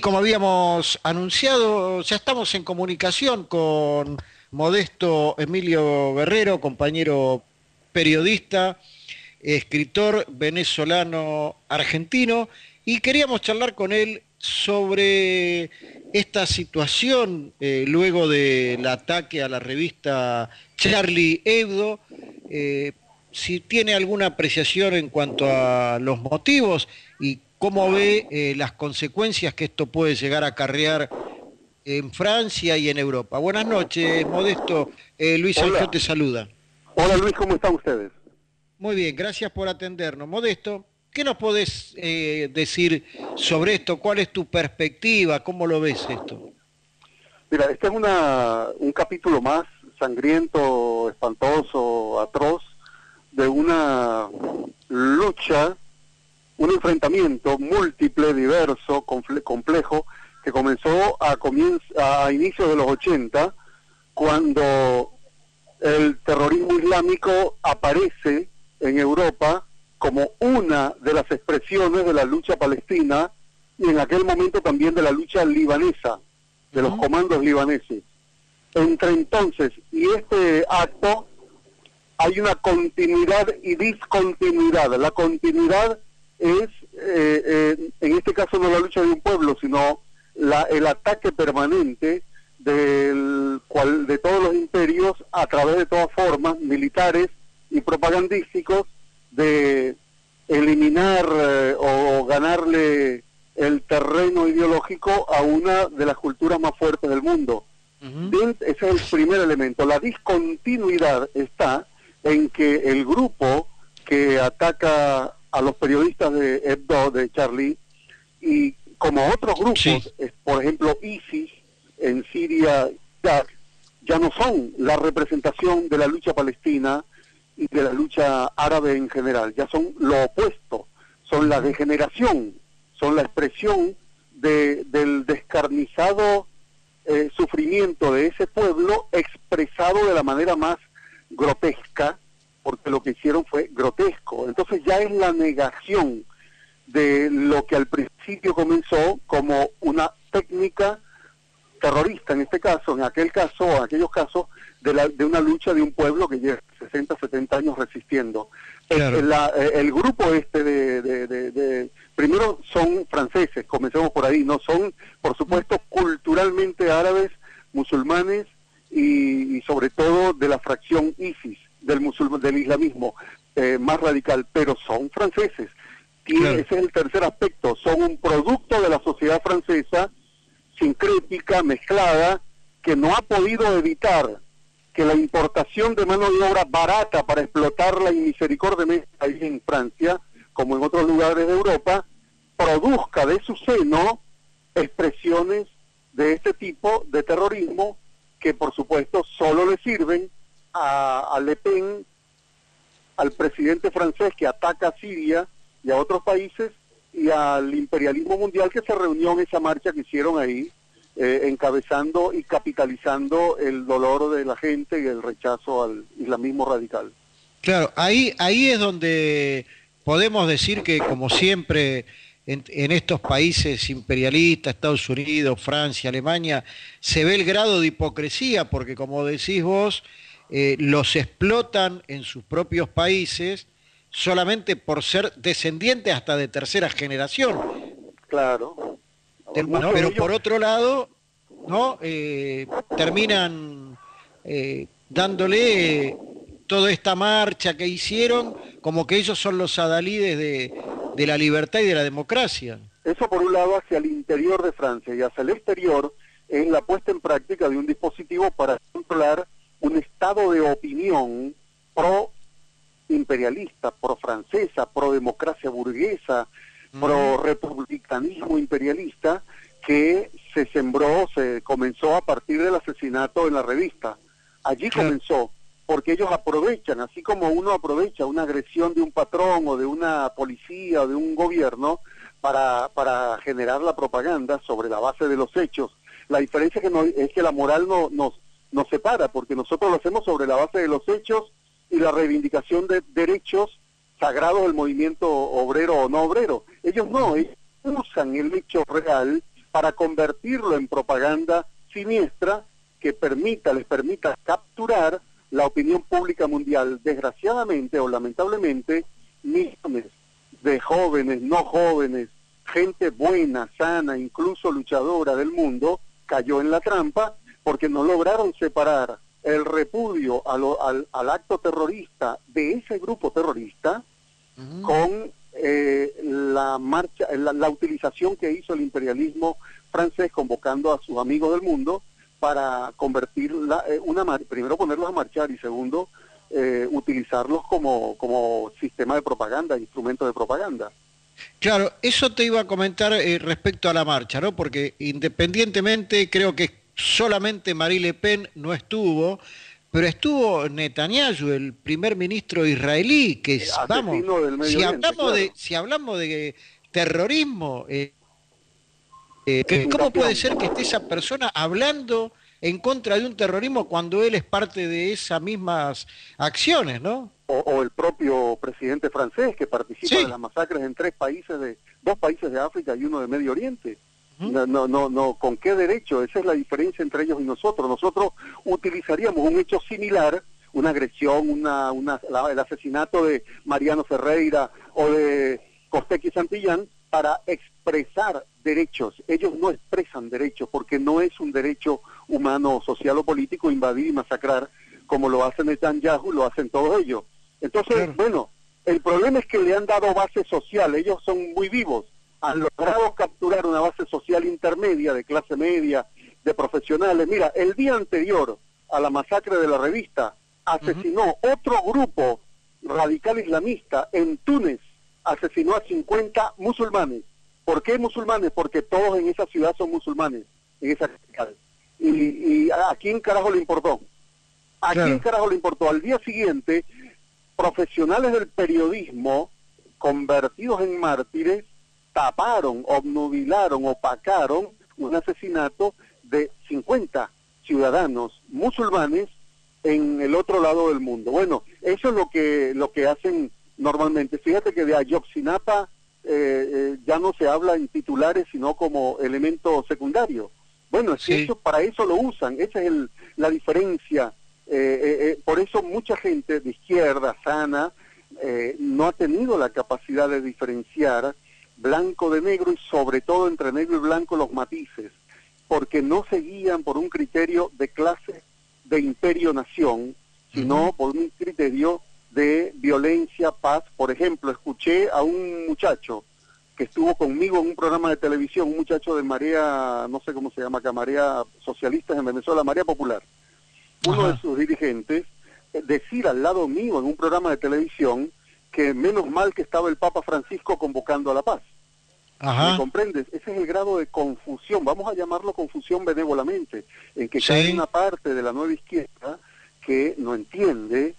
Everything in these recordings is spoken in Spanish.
como habíamos anunciado, ya estamos en comunicación con Modesto Emilio Guerrero, compañero periodista, escritor venezolano argentino, y queríamos charlar con él sobre esta situación luego del ataque a la revista Charlie Hebdo, eh, si tiene alguna apreciación en cuanto a los motivos y cómo ve las consecuencias que esto puede llegar a acarrear en Francia y en Europa. Buenas noches, Modesto. Luis Alfio Hola, te saluda. hola Luis, ¿cómo están ustedes? Muy bien, gracias por atendernos. Modesto, ¿qué nos podés decir sobre esto? ¿Cuál es tu perspectiva? ¿Cómo lo ves esto? Mira, este es un capítulo más sangriento, espantoso, atroz, de una lucha, un enfrentamiento múltiple, diverso, complejo, que comenzó a inicios de los 80, cuando el terrorismo islámico aparece en Europa como una de las expresiones de la lucha palestina y en aquel momento también de la lucha libanesa, de los Ujú. comandos libaneses. Entre entonces y este acto hay una continuidad y discontinuidad. La continuidad es, en este caso no la lucha de un pueblo, sino el ataque permanente de todos los imperios a través de todas formas militares y propagandísticos de eliminar o ganarle el terreno ideológico a una de las culturas más fuertes del mundo. Ujú. Bien, ese es el primer elemento. La discontinuidad está en que el grupo que ataca a los periodistas de Hebdo, de Charlie, y como otros Sí, grupos, por ejemplo ISIS en Siria, Irak, ya no son la representación de la lucha palestina y de la lucha árabe en general, ya son lo opuesto, son la ujú, degeneración, son la expresión del descarnizado sufrimiento de ese pueblo expresado de la manera más grotesca, porque lo que hicieron fue grotesco. Entonces ya es la negación de lo que al principio comenzó como una técnica terrorista, en este caso, en aquel caso, en aquellos casos, de una lucha de un pueblo que lleva 60, 70 años resistiendo. claro. El grupo este primero son franceses, comencemos por ahí, no son, por Mm. supuesto, culturalmente árabes, musulmanes y sobre todo de la fracción ISIS, del islamismo más radical, pero son franceses. Ese Claro. es el tercer aspecto, son un producto de la sociedad francesa sincrética, mezclada, que no ha podido evitar que la importación de mano de obra barata para explotarla inmisericordiamente ahí en Francia, como en otros lugares de Europa, produzca de su seno expresiones de este tipo de terrorismo que por supuesto solo le sirven a Le Pen, al presidente francés que ataca a Siria y a otros países, y al imperialismo mundial que se reunió en esa marcha que hicieron ahí, encabezando y capitalizando el dolor de la gente y el rechazo al islamismo radical. Claro, ahí es donde podemos decir que, como siempre, en estos países imperialistas, Estados Unidos, Francia, Alemania, se ve el grado de hipocresía, porque como decís vos, los explotan en sus propios países solamente por ser descendientes hasta de tercera generación, Claro, ¿no? muchos de Pero ellos, por otro lado, ¿no? Terminan dándole toda esta marcha que hicieron, como que ellos son los adalides de la libertad y de la democracia. eso por un lado hacia el interior de Francia y hacia el exterior, es la puesta en práctica de un dispositivo para controlar un estado de opinión pro imperialista, pro-francesa, pro-democracia burguesa, Ujú. pro-republicanismo imperialista, que se comenzó a partir del asesinato en la revista. Allí Claro, comenzó, porque ellos aprovechan, así como uno aprovecha una agresión de un patrón o de una policía o de un gobierno para generar la propaganda sobre la base de los hechos. La diferencia es que la moral nos separa, porque nosotros lo hacemos sobre la base de los hechos y la reivindicación de derechos sagrados del movimiento obrero o no obrero. Ellos no, ujú, ellos usan el hecho real para convertirlo en propaganda siniestra que les permita capturar la opinión pública mundial. Desgraciadamente o lamentablemente, millones de jóvenes, no jóvenes, gente buena, sana, incluso luchadora del mundo, cayó en la trampa porque no lograron separar el repudio al acto terrorista de ese grupo terrorista con la utilización que hizo el imperialismo francés convocando a sus amigos del mundo para convertir primero ponerlos a marchar y segundo utilizarlos como sistema de propaganda, instrumento de propaganda. Claro, eso te iba a comentar respecto a la marcha, ¿no? Porque independientemente, creo que solamente Marine Le Pen no estuvo, pero estuvo Netanyahu, el primer ministro israelí, que es, vamos, del Medio Oriente, si hablamos de terrorismo, un ¿cómo puede campeón. ser que esté esa persona hablando en contra de un terrorismo cuando él es parte de esas mismas acciones, ¿no? O el propio presidente francés que participa de las masacres en dos países de África y uno de Medio Oriente. No, ¿con qué derecho? Esa es la diferencia entre ellos y nosotros. Nosotros utilizaríamos un hecho similar, una agresión, el asesinato de Mariano Ferreira o de Costequi Santillán, para expresar derechos. Ellos no expresan derechos porque no es un derecho humano, social o político invadir y masacrar como lo hacen Netanyahu, lo hacen todos ellos. Entonces, claro. Bueno, el problema es que le han dado base social, ellos son muy vivos, han logrado capturar una base social intermedia, de clase media, de profesionales. Mira, el día anterior a la masacre de la revista, asesinó otro grupo radical islamista en Túnez, asesinó a 50 musulmanes. ¿Por qué musulmanes? Porque todos en esa ciudad son musulmanes, en esa capital. ¿Y a quién carajo le importó? ¿A quién carajo le importó? Al día siguiente, profesionales del periodismo, convertidos en mártires, taparon, obnubilaron, opacaron un asesinato de 50 ciudadanos musulmanes en el otro lado del mundo. Bueno, eso es lo que hacen normalmente. Fíjate que de Ayotzinapa ya no se habla en titulares, sino como elemento secundario. Bueno, es que eso, para eso lo usan, esa es la diferencia. Por eso mucha gente de izquierda, sana, no ha tenido la capacidad de diferenciar blanco de negro y sobre todo entre negro y blanco los matices, porque no se guían por un criterio de clase, de imperio-nación, sino por un criterio de violencia, paz. Por ejemplo, escuché a un muchacho que estuvo conmigo en un programa de televisión, un muchacho de Marea, no sé cómo se llama acá, Marea Socialistas en Venezuela, Marea Popular, uno de sus dirigentes, decir al lado mío en un programa de televisión que menos mal que estaba el Papa Francisco convocando a la paz. ¿Me comprendes? Ese es el grado de confusión, vamos a llamarlo confusión benévolamente, en que cae una parte de la nueva izquierda que no entiende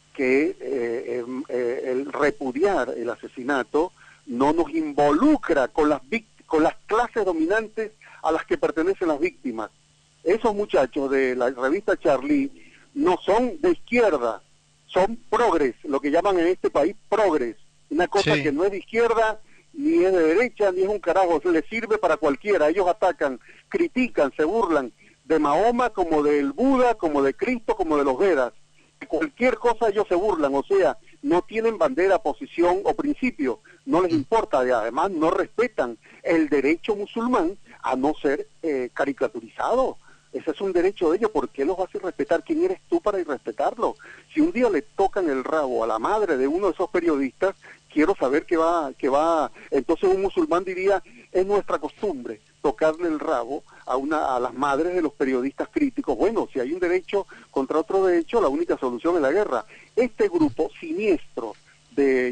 que el repudiar el asesinato no nos involucra con las clases dominantes a las que pertenecen las víctimas. Esos muchachos de la revista Charlie no son de izquierda, son progres, lo que llaman en este país progres, una cosa que no es de izquierda, ni es de derecha, ni es un carajo, le sirve para cualquiera. Ellos atacan, critican, se burlan de Mahoma, como del Buda, como de Cristo, como de los Vedas. Cualquier cosa ellos se burlan, o sea, no tienen bandera, posición o principio, no les importa, y además no respetan el derecho musulmán a no ser caricaturizado. Ese es un derecho de ellos. ¿Por qué los hace respetar? ¿Quién eres tú para irrespetarlo? Si un día le tocan el rabo a la madre de uno de esos periodistas, quiero saber qué va. Entonces un musulmán diría, es nuestra costumbre tocarle el rabo a las madres de los periodistas críticos. Bueno, si hay un derecho contra otro derecho, la única solución es la guerra. Este grupo siniestro de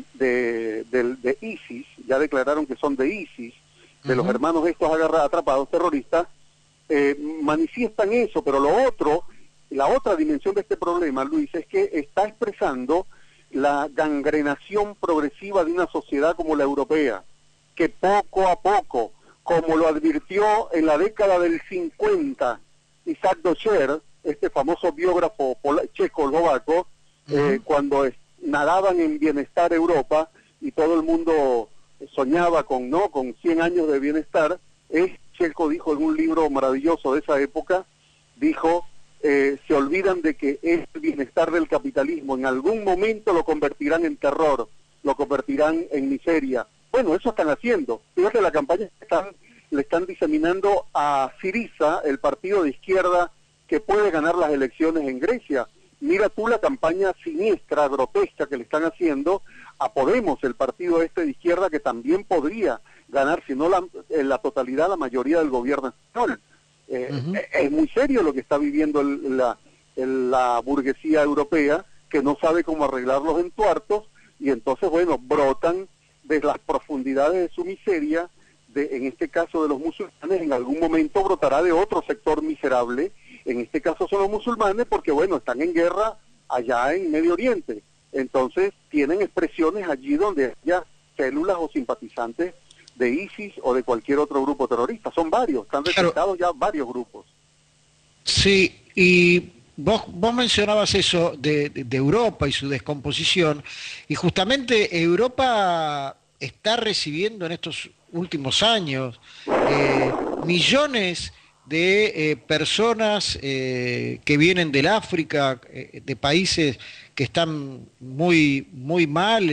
ISIS, ya declararon que son de ISIS, de los hermanos estos atrapados terroristas, manifiestan eso, pero la otra dimensión de este problema, Luis, es que está expresando la gangrenación progresiva de una sociedad como la europea, que poco a poco, como lo advirtió en la década del 50 Isaac Docher, este famoso biógrafo checoslovaco, cuando nadaban en bienestar Europa y todo el mundo soñaba con 100 años de bienestar, es Checo dijo en un libro maravilloso de esa época, dijo, se olvidan de que el bienestar del capitalismo en algún momento lo convertirán en terror, lo convertirán en miseria. Bueno, eso están haciendo. Fíjate la campaña que le están diseminando a Syriza, el partido de izquierda que puede ganar las elecciones en Grecia. Mira tú la campaña siniestra, grotesca que le están haciendo a Podemos, el partido de izquierda que también podría ganar, si no en la totalidad, la mayoría del gobierno español. Es muy serio lo que está viviendo la burguesía europea, que no sabe cómo arreglar los entuertos, y entonces, bueno, brotan de las profundidades de su miseria, en este caso de los musulmanes, en algún momento brotará de otro sector miserable, en este caso son los musulmanes, porque bueno, están en guerra allá en Medio Oriente, entonces tienen expresiones allí donde haya células o simpatizantes de ISIS o de cualquier otro grupo terrorista, son varios, están detectados ya varios grupos. Sí, y vos mencionabas eso de Europa y su descomposición, y justamente Europa está recibiendo en estos últimos años millones de personas que vienen del África, de países que están muy mal,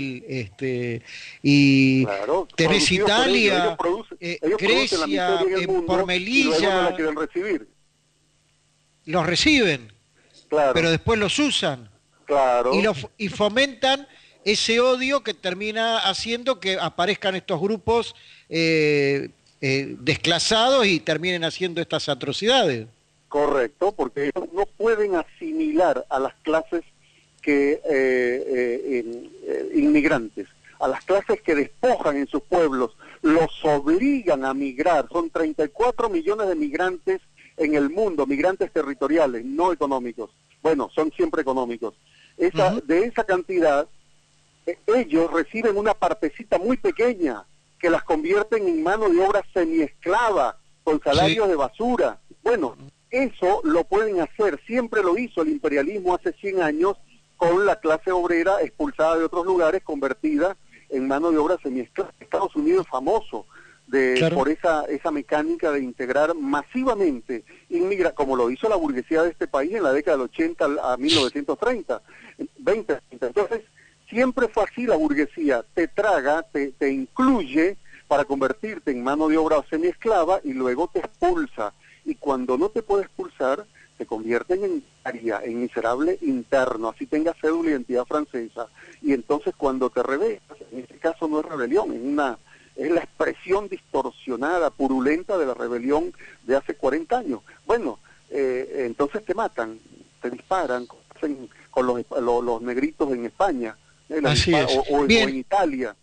y claro, tenés Italia, ellos Grecia, por Melilla, y luego no la quieren recibir. Los reciben, Claro, pero después los usan claro. y fomentan ese odio que termina haciendo que aparezcan estos grupos desclasados y terminen haciendo estas atrocidades. Correcto, porque ellos no pueden asimilar a las clases inmigrantes, a las clases que despojan en sus pueblos, los obligan a migrar. Son 34 millones de migrantes en el mundo, migrantes territoriales, no económicos. Bueno, son siempre económicos. De esa cantidad, ellos reciben una partecita muy pequeña que las convierten en mano de obra semiesclava, con salarios de basura. Bueno, eso lo pueden hacer, siempre lo hizo el imperialismo hace 100 años, con la clase obrera expulsada de otros lugares, convertida en mano de obra semiesclava. Estados Unidos es famoso por esa mecánica de integrar masivamente como lo hizo la burguesía de este país en la década del 80 a 1930, 20. Entonces, siempre fue así la burguesía, te traga, te incluye para convertirte en mano de obra semiesclava y luego te expulsa. Y cuando no te puede expulsar, te convierten en miserable interno, así tengas cédula de identidad francesa. Y entonces cuando te rebelas, en este caso no es rebelión, es la expresión distorsionada, purulenta de la rebelión de hace 40 años. Bueno, entonces te matan, te disparan, con los negritos en España, o en Italia.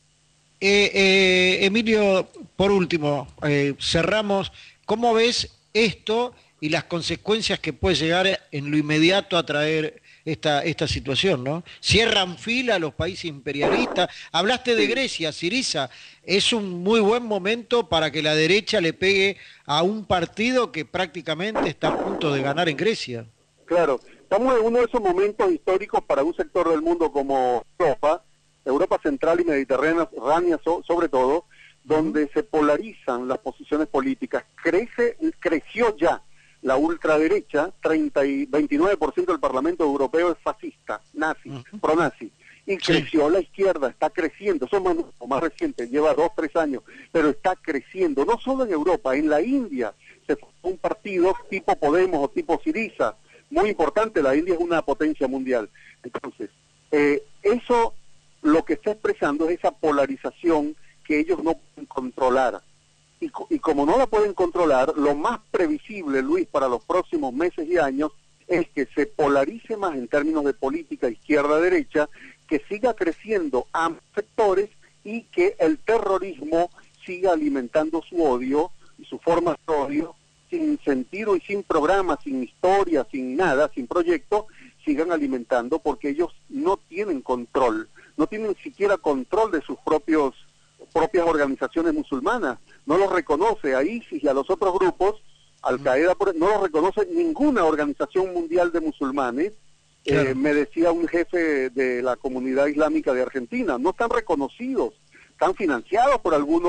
Emilio, por último, cerramos. ¿Cómo ves esto y las consecuencias que puede llegar en lo inmediato a traer esta situación, ¿no? Cierran fila los países imperialistas. Hablaste de Grecia, Syriza. Es un muy buen momento para que la derecha le pegue a un partido que prácticamente está a punto de ganar en Grecia. Claro, estamos en uno de esos momentos históricos para un sector del mundo como Europa central y mediterránea sobre todo, donde se polarizan las posiciones políticas. Creció ya la ultraderecha, 29% del Parlamento Europeo es fascista, nazi, pro-nazi, y creció la izquierda, está creciendo, son más recientes, lleva 2-3 años, pero está creciendo, no solo en Europa, en la India se formó un partido tipo Podemos o tipo Syriza, muy importante, la India es una potencia mundial. Entonces, eso lo que está expresando es esa polarización que ellos no pueden controlar. Y como no la pueden controlar, lo más previsible, Luis, para los próximos meses y años, es que se polarice más en términos de política izquierda-derecha, que siga creciendo ambos sectores y que el terrorismo siga alimentando su odio y su forma de odio, sin sentido y sin programa, sin historia, sin nada, sin proyecto, sigan alimentando, porque ellos no tienen control, no tienen siquiera control de sus propias organizaciones musulmanas, no los reconoce a ISIS y a los otros grupos, Al-Qaeda no los reconoce ninguna organización mundial de musulmanes. Claro. Me decía un jefe de la comunidad islámica de Argentina, no están reconocidos, están financiados por algunos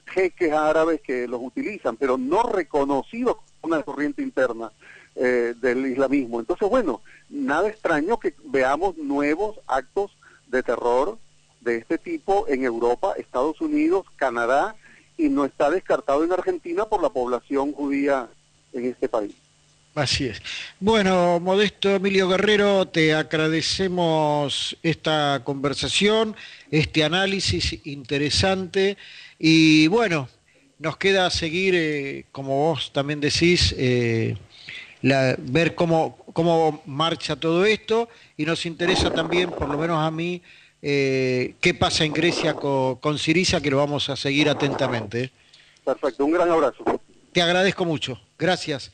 jeques árabes que los utilizan, pero no reconocidos como una corriente interna del islamismo. Entonces, bueno, nada extraño que veamos nuevos actos de terror de este tipo en Europa, Estados Unidos, Canadá, y no está descartado en Argentina por la población judía en este país. Así es. Bueno, Modesto Emilio Guerrero, te agradecemos esta conversación, este análisis interesante y bueno, nos queda seguir, como vos también decís, ver cómo marcha todo esto y nos interesa también, por lo menos a mí, qué pasa en Grecia con Syriza, que lo vamos a seguir atentamente. Perfecto, un gran abrazo. Te agradezco mucho. Gracias.